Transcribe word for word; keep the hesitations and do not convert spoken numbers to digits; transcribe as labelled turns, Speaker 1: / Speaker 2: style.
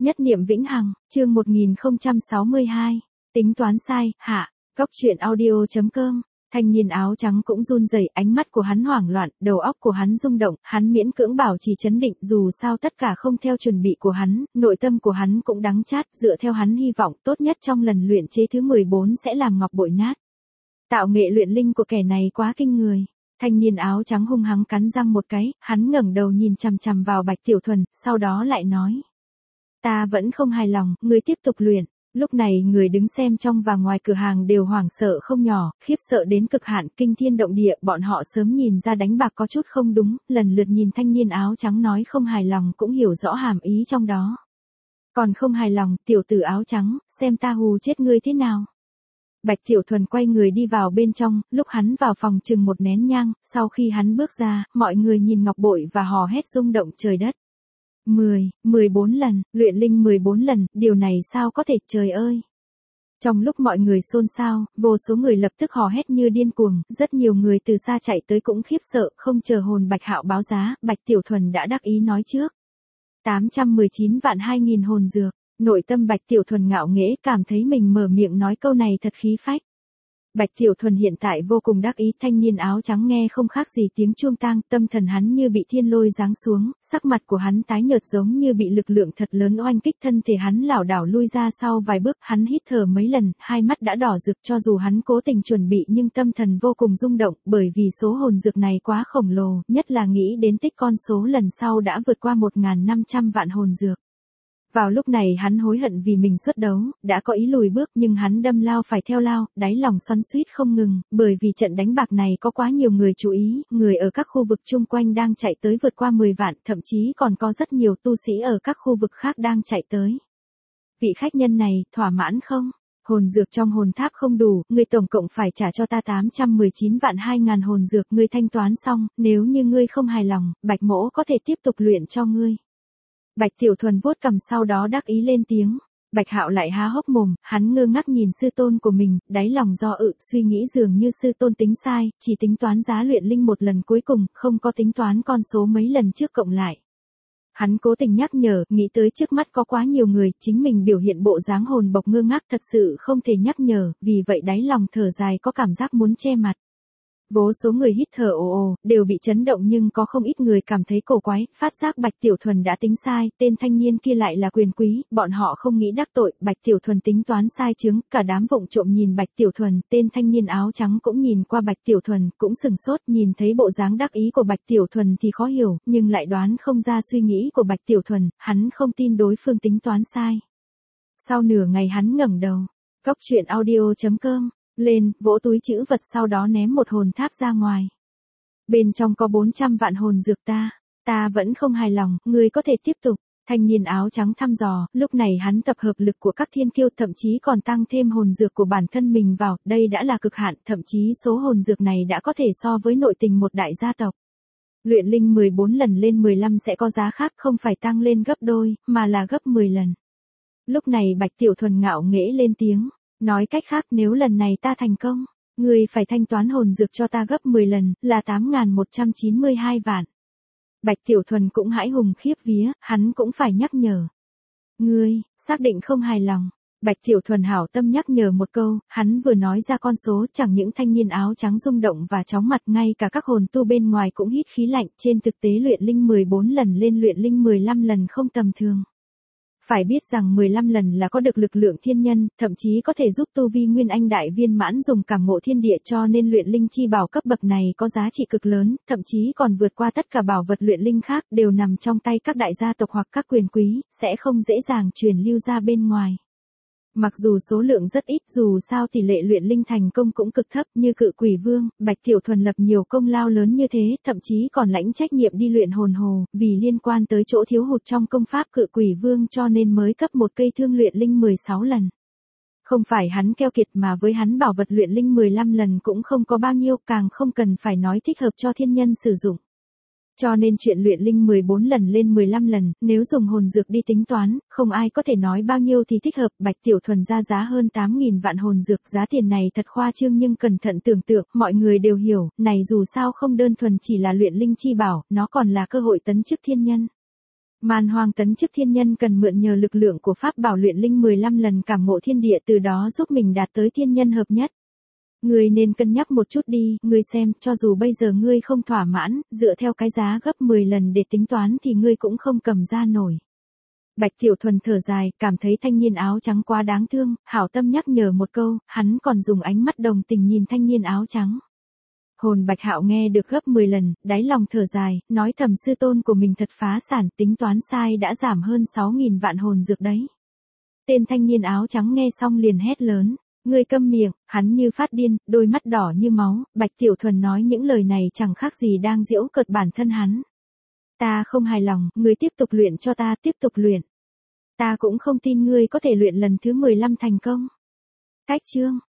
Speaker 1: Nhất niệm vĩnh hằng, chương một nghìn không trăm sáu mươi hai. Tính toán sai, hạ. Góc truyện audio chấm com. Thanh niên áo trắng cũng run rẩy, ánh mắt của hắn hoảng loạn, đầu óc của hắn rung động, hắn miễn cưỡng bảo trì trấn định, dù sao tất cả không theo chuẩn bị của hắn, nội tâm của hắn cũng đắng chát, dựa theo hắn hy vọng, tốt nhất trong lần luyện chế thứ mười bốn sẽ làm ngọc bội nát. Tạo nghệ luyện linh của kẻ này quá kinh người. Thanh niên áo trắng hung hăng cắn răng một cái, hắn ngẩng đầu nhìn chằm chằm vào Bạch Tiểu Thuần, sau đó lại nói: "Ta vẫn không hài lòng, ngươi tiếp tục luyện." Lúc này người đứng xem trong và ngoài cửa hàng đều hoảng sợ không nhỏ, khiếp sợ đến cực hạn, kinh thiên động địa, bọn họ sớm nhìn ra đánh bạc có chút không đúng, lần lượt nhìn thanh niên áo trắng nói không hài lòng cũng hiểu rõ hàm ý trong đó. "Còn không hài lòng, tiểu tử áo trắng, xem ta hù chết ngươi thế nào." Bạch Tiểu Thuần quay người đi vào bên trong, lúc hắn vào phòng chừng một nén nhang, sau khi hắn bước ra, mọi người nhìn ngọc bội và hò hét rung động trời đất. mười, mười bốn lần, luyện linh mười bốn lần, điều này sao có thể, trời ơi. Trong lúc mọi người xôn xao, vô số người lập tức hò hét như điên cuồng, rất nhiều người từ xa chạy tới cũng khiếp sợ, không chờ hồn Bạch Hạo báo giá, Bạch Tiểu Thuần đã đắc ý nói trước. tám trăm mười chín vạn hai nghìn hồn dược. Nội tâm Bạch Tiểu Thuần ngạo nghễ, cảm thấy mình mở miệng nói câu này thật khí phách. Bạch Tiểu Thuần hiện tại vô cùng đắc ý, thanh niên áo trắng nghe không khác gì tiếng chuông tang, tâm thần hắn như bị thiên lôi giáng xuống, sắc mặt của hắn tái nhợt giống như bị lực lượng thật lớn oanh kích, thân thể hắn lảo đảo lui ra sau vài bước, hắn hít thở mấy lần, hai mắt đã đỏ rực, cho dù hắn cố tình chuẩn bị nhưng tâm thần vô cùng rung động, bởi vì số hồn dược này quá khổng lồ, nhất là nghĩ đến tích con số lần sau đã vượt qua một nghìn năm trăm vạn hồn dược. Vào lúc này hắn hối hận vì mình xuất đấu, đã có ý lùi bước nhưng hắn đâm lao phải theo lao, đáy lòng xoắn xuýt không ngừng, bởi vì trận đánh bạc này có quá nhiều người chú ý, người ở các khu vực chung quanh đang chạy tới vượt qua mười vạn, thậm chí còn có rất nhiều tu sĩ ở các khu vực khác đang chạy tới. Vị khách nhân này, thỏa mãn không? Hồn dược trong hồn tháp không đủ, ngươi tổng cộng phải trả cho ta tám trăm mười chín vạn hai ngàn hồn dược, ngươi thanh toán xong, nếu như ngươi không hài lòng, Bạch mỗ có thể tiếp tục luyện cho ngươi. Bạch Tiểu Thuần vuốt cằm sau đó đắc ý lên tiếng. Bạch Hạo lại há hốc mồm, hắn ngơ ngác nhìn sư tôn của mình, đáy lòng do ự, suy nghĩ dường như sư tôn tính sai, chỉ tính toán giá luyện linh một lần cuối cùng, không có tính toán con số mấy lần trước cộng lại. Hắn cố tình nhắc nhở, nghĩ tới trước mắt có quá nhiều người, chính mình biểu hiện bộ dáng hồn bộc ngơ ngác thật sự không thể nhắc nhở, vì vậy đáy lòng thở dài có cảm giác muốn che mặt. Vô số người hít thở ồ ồ, đều bị chấn động nhưng có không ít người cảm thấy cổ quái, phát giác Bạch Tiểu Thuần đã tính sai, tên thanh niên kia lại là quyền quý, bọn họ không nghĩ đắc tội, Bạch Tiểu Thuần tính toán sai chứng, cả đám vụng trộm nhìn Bạch Tiểu Thuần, tên thanh niên áo trắng cũng nhìn qua Bạch Tiểu Thuần, cũng sừng sốt, nhìn thấy bộ dáng đắc ý của Bạch Tiểu Thuần thì khó hiểu, nhưng lại đoán không ra suy nghĩ của Bạch Tiểu Thuần, hắn không tin đối phương tính toán sai. Sau nửa ngày hắn ngẩng đầu, góc truyện audio chấm com. Lên, vỗ túi trữ vật sau đó ném một hồn tháp ra ngoài. Bên trong có bốn trăm vạn hồn dược ta, ta vẫn không hài lòng, ngươi có thể tiếp tục. Thanh niên áo trắng thăm dò, lúc này hắn tập hợp lực của các thiên kiêu thậm chí còn tăng thêm hồn dược của bản thân mình vào, đây đã là cực hạn, thậm chí số hồn dược này đã có thể so với nội tình một đại gia tộc. Luyện linh mười bốn lần lên mười lăm sẽ có giá khác, không phải tăng lên gấp đôi, mà là gấp mười lần. Lúc này Bạch Tiểu Thuần ngạo nghễ lên tiếng. Nói cách khác nếu lần này ta thành công, ngươi phải thanh toán hồn dược cho ta gấp mười lần, là tám nghìn một trăm chín mươi hai vạn. Bạch Tiểu Thuần cũng hãi hùng khiếp vía, hắn cũng phải nhắc nhở. Ngươi, xác định không hài lòng. Bạch Tiểu Thuần hảo tâm nhắc nhở một câu, hắn vừa nói ra con số, chẳng những thanh niên áo trắng rung động và chóng mặt, ngay cả các hồn tu bên ngoài cũng hít khí lạnh, trên thực tế luyện linh mười bốn lần lên luyện linh mười lăm lần không tầm thường. Phải biết rằng mười lăm lần là có được lực lượng thiên nhân, thậm chí có thể giúp tu vi nguyên anh đại viên mãn dùng cảm ngộ thiên địa, cho nên luyện linh chi bảo cấp bậc này có giá trị cực lớn, thậm chí còn vượt qua tất cả bảo vật luyện linh khác, đều nằm trong tay các đại gia tộc hoặc các quyền quý, sẽ không dễ dàng truyền lưu ra bên ngoài. Mặc dù số lượng rất ít, dù sao tỷ lệ luyện linh thành công cũng cực thấp, như Cự Quỷ Vương, Bạch Tiểu Thuần lập nhiều công lao lớn như thế, thậm chí còn lãnh trách nhiệm đi luyện hồn hồ, vì liên quan tới chỗ thiếu hụt trong công pháp Cự Quỷ Vương cho nên mới cấp một cây thương luyện linh mười sáu lần. Không phải hắn keo kiệt mà với hắn bảo vật luyện linh mười lăm lần cũng không có bao nhiêu, càng không cần phải nói thích hợp cho thiên nhân sử dụng. Cho nên chuyện luyện linh mười bốn lần lên mười lăm lần, nếu dùng hồn dược đi tính toán, không ai có thể nói bao nhiêu thì thích hợp. Bạch Tiểu Thuần ra giá hơn tám nghìn vạn hồn dược, giá tiền này thật khoa trương nhưng cẩn thận tưởng tượng, mọi người đều hiểu, này dù sao không đơn thuần chỉ là luyện linh chi bảo, nó còn là cơ hội tấn chức thiên nhân. Man Hoang tấn chức thiên nhân cần mượn nhờ lực lượng của pháp bảo luyện linh mười lăm lần cảm ngộ thiên địa, từ đó giúp mình đạt tới thiên nhân hợp nhất. Ngươi nên cân nhắc một chút đi, ngươi xem, cho dù bây giờ ngươi không thỏa mãn, dựa theo cái giá gấp mười lần để tính toán thì ngươi cũng không cầm ra nổi. Bạch Tiểu Thuần thở dài, cảm thấy thanh niên áo trắng quá đáng thương, hảo tâm nhắc nhở một câu, hắn còn dùng ánh mắt đồng tình nhìn thanh niên áo trắng. Hồn Bạch Hạo nghe được gấp mười lần, đáy lòng thở dài, nói thầm sư tôn của mình thật phá sản, tính toán sai đã giảm hơn sáu nghìn vạn hồn dược đấy. Tên thanh niên áo trắng nghe xong liền hét lớn, ngươi câm miệng, hắn như phát điên, đôi mắt đỏ như máu, Bạch Tiểu Thuần nói những lời này chẳng khác gì đang giễu cợt bản thân hắn. Ta không hài lòng, ngươi tiếp tục luyện cho ta, tiếp tục luyện. Ta cũng không tin ngươi có thể luyện lần thứ mười lăm thành công. Cách chương